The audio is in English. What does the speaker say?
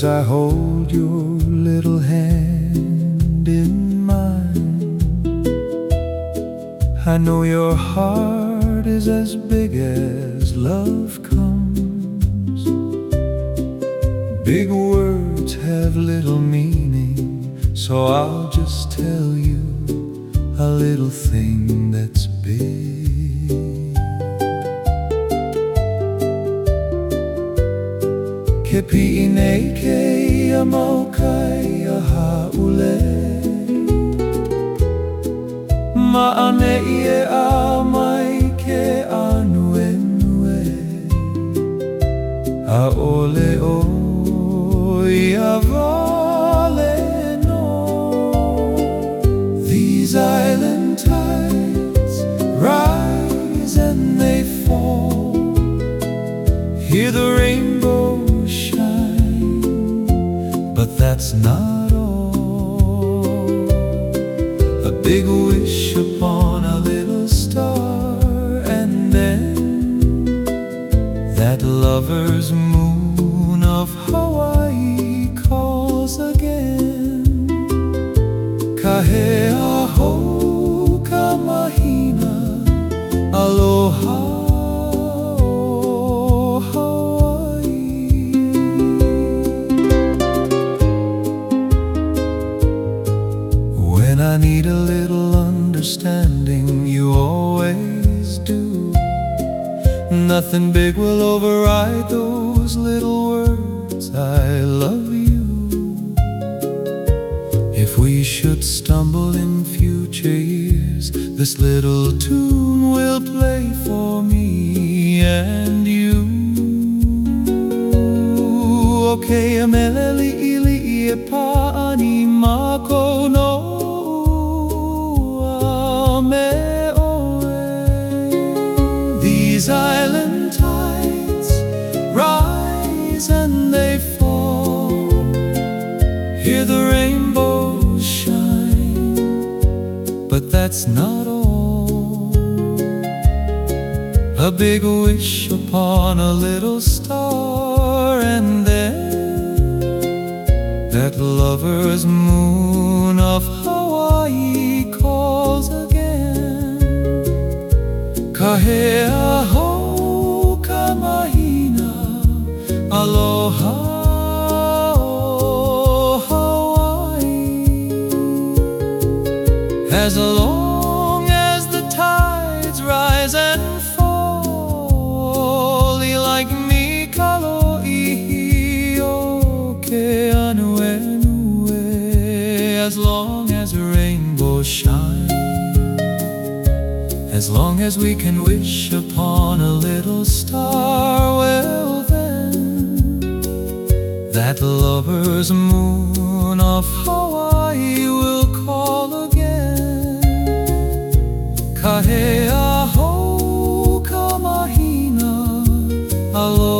as I hold your little hand in mine. I know your heart is as big as love comes. Big words have little meaning, so I'll just tell you a little thing that's big. Kepi'ine ke amaukai a haule, ma'ane ie a mai ke anuenue, a ole o ia vale no. These island tides rise and they fall. Hear the rainbow shine, but that's not all. A big wish upon a little star, and then that lover's moon of Hawaii calls again. Kahea ho ka mahina, aloha. When I need a little understanding, you always do. Nothing big will override those little words, I love you. If we should stumble in future years, this little tune will play for me and you. Okay, ameleli ili ie pa'ani mako no. These island tides rise and they fall. Hear the rainbow shine, but that's not all. A big wish upon a little star, and then that lover's moon of Hawaii calls again. Kahea ho ka mahina, aloha o Hawaii. As long as the tides rise and fall, like me kalo'ihi o ke anuenue. As long as a rainbow shines, as long as we can wish upon a little star, well then, that lover's moon of Hawaii will call again. Kahea ho ka mahina, aloha.